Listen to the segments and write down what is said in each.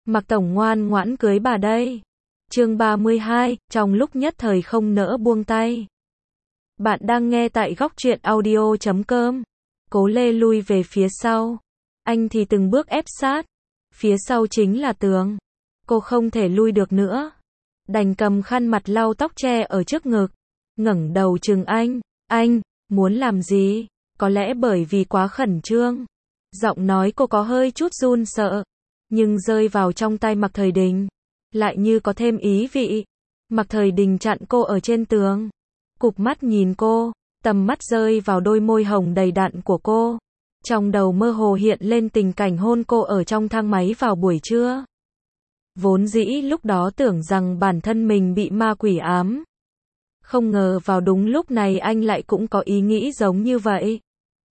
Mạc Tổng ngoan ngoãn cưới bà đây. Chương 32, trong lúc nhất thời không nỡ buông tay. Bạn đang nghe tại góc truyện audio.com. Cố Lê lui về phía sau. Anh thì từng bước ép sát. Phía sau chính là tường. Cô không thể lui được nữa. Đành cầm khăn mặt lau tóc che ở trước ngực. Ngẩng đầu chừng anh. Anh, muốn làm gì? Có lẽ bởi vì quá khẩn trương. Giọng nói cô có hơi chút run sợ. Nhưng rơi vào trong tay Mạc Thời Đình. Lại như có thêm ý vị. Mạc Thời Đình chặn cô ở trên tường. Cụp mắt nhìn cô. Tầm mắt rơi vào đôi môi hồng đầy đặn của cô. Trong đầu mơ hồ hiện lên tình cảnh hôn cô ở trong thang máy vào buổi trưa. Vốn dĩ lúc đó tưởng rằng bản thân mình bị ma quỷ ám. Không ngờ vào đúng lúc này anh lại cũng có ý nghĩ giống như vậy.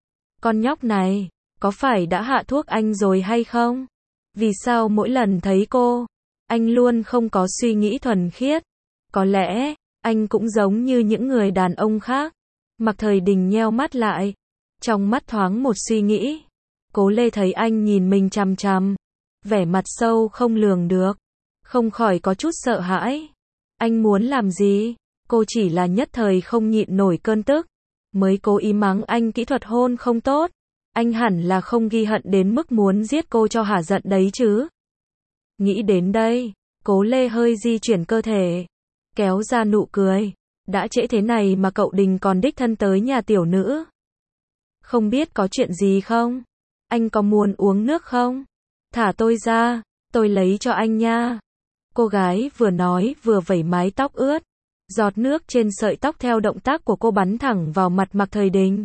Con nhóc này, có phải đã hạ thuốc anh rồi hay không? Vì sao mỗi lần thấy cô, anh luôn không có suy nghĩ thuần khiết? Có lẽ, anh cũng giống như những người đàn ông khác. Mạc Thời Đình nheo mắt lại. Trong mắt thoáng một suy nghĩ. Cố Lê thấy anh nhìn mình chằm chằm. Vẻ mặt sâu không lường được. Không khỏi có chút sợ hãi. Anh muốn làm gì? Cô chỉ là nhất thời không nhịn nổi cơn tức. Mới cố ý mắng anh kỹ thuật hôn không tốt. Anh hẳn là không ghi hận đến mức muốn giết cô cho hả giận đấy chứ. Nghĩ đến đây, Cố Lê hơi di chuyển cơ thể. Kéo ra nụ cười. Đã trễ thế này mà cậu Đình còn đích thân tới nhà tiểu nữ. Không biết có chuyện gì không? Anh có muốn uống nước không? Thả tôi ra, tôi lấy cho anh nha. Cô gái vừa nói vừa vẩy mái tóc ướt. Giọt nước trên sợi tóc theo động tác của cô bắn thẳng vào mặt Mạc Thời Đình.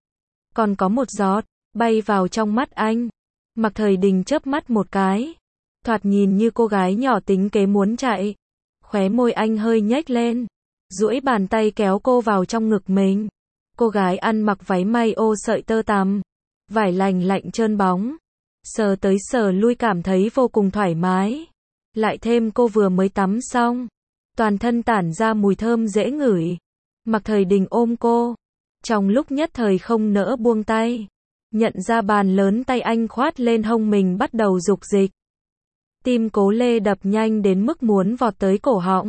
Còn có một giọt, bay vào trong mắt anh. Mạc Thời Đình chớp mắt một cái. Thoạt nhìn như cô gái nhỏ tính kế muốn chạy. Khóe môi anh hơi nhếch lên. Duỗi bàn tay kéo cô vào trong ngực mình. Cô gái ăn mặc váy may ô sợi tơ tằm. Vải lành lạnh trơn bóng. Sờ tới sờ lui cảm thấy vô cùng thoải mái. Lại thêm cô vừa mới tắm xong. Toàn thân tản ra mùi thơm dễ ngửi. Mạc Thời Đình ôm cô. Trong lúc nhất thời không nỡ buông tay. Nhận ra bàn lớn tay anh khoát lên hông mình bắt đầu dục dịch. Tim Cố Lê đập nhanh đến mức muốn vọt tới cổ họng.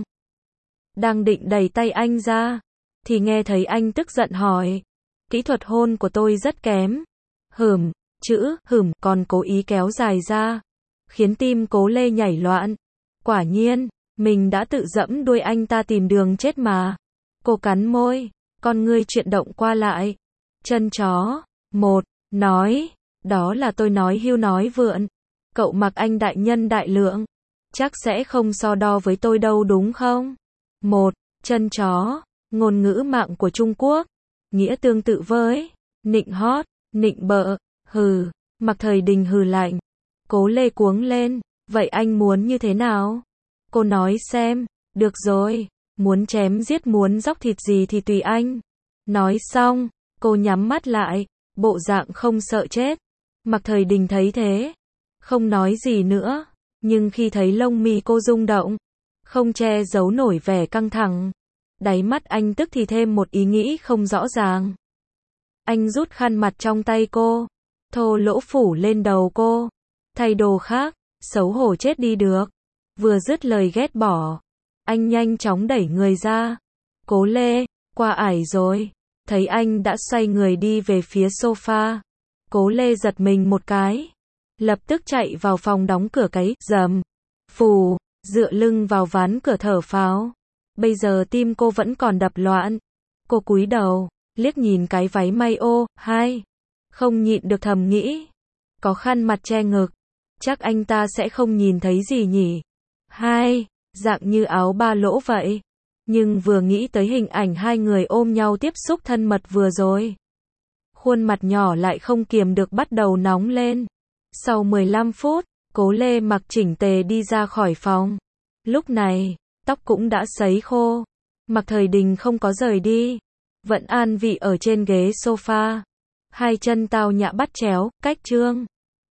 Đang định đẩy tay anh ra. Thì nghe thấy anh tức giận hỏi. Kỹ thuật hôn của tôi rất kém. Chữ còn cố ý kéo dài ra. Khiến tim Cố Lê nhảy loạn. Quả nhiên, mình đã tự dẫm đuôi anh ta tìm đường chết mà. Cô cắn môi. Con ngươi chuyển động qua lại. Chân chó. Nói. Đó là tôi nói hưu nói vượn. Cậu Mạc Anh đại nhân đại lượng. Chắc sẽ không so đo với tôi đâu đúng không? Chân chó. Ngôn ngữ mạng của Trung Quốc. Nghĩa tương tự với nịnh hót, nịnh bợ. Mạc Thời Đình hừ lạnh. Cố Lê cuống lên. Vậy anh muốn như thế nào? Cô nói xem. Được rồi. Muốn chém giết muốn dóc thịt gì thì tùy anh. Nói xong, cô nhắm mắt lại. Bộ dạng không sợ chết. Mạc Thời Đình thấy thế. Không nói gì nữa. Nhưng khi thấy lông mi cô rung động. Không che giấu nổi vẻ căng thẳng. Đáy mắt anh tức thì thêm một ý nghĩ không rõ ràng. Anh rút khăn mặt trong tay cô. Thô lỗ phủ lên đầu cô. Thay đồ khác. Xấu hổ chết đi được. Vừa dứt lời ghét bỏ. Anh nhanh chóng đẩy người ra. Cố Lê, qua ải rồi. Thấy anh đã xoay người đi về phía sofa. Cố Lê giật mình một cái. Lập tức chạy vào phòng đóng cửa cái rầm. Phù, dựa lưng vào ván cửa thở phào. Bây giờ tim cô vẫn còn đập loạn. Cô cúi đầu, liếc nhìn cái váy may ô, không nhịn được thầm nghĩ. Có khăn mặt che ngực. Chắc anh ta sẽ không nhìn thấy gì nhỉ. Dạng như áo ba lỗ vậy. Nhưng vừa nghĩ tới hình ảnh hai người ôm nhau tiếp xúc thân mật vừa rồi. Khuôn mặt nhỏ lại không kiềm được bắt đầu nóng lên. Sau 15 phút, Cố Lê mặc chỉnh tề đi ra khỏi phòng. Lúc này, tóc cũng đã sấy khô. Mạc Thời Đình không có rời đi. Vẫn an vị ở trên ghế sofa. Hai chân tao nhã bắt chéo, cách chương.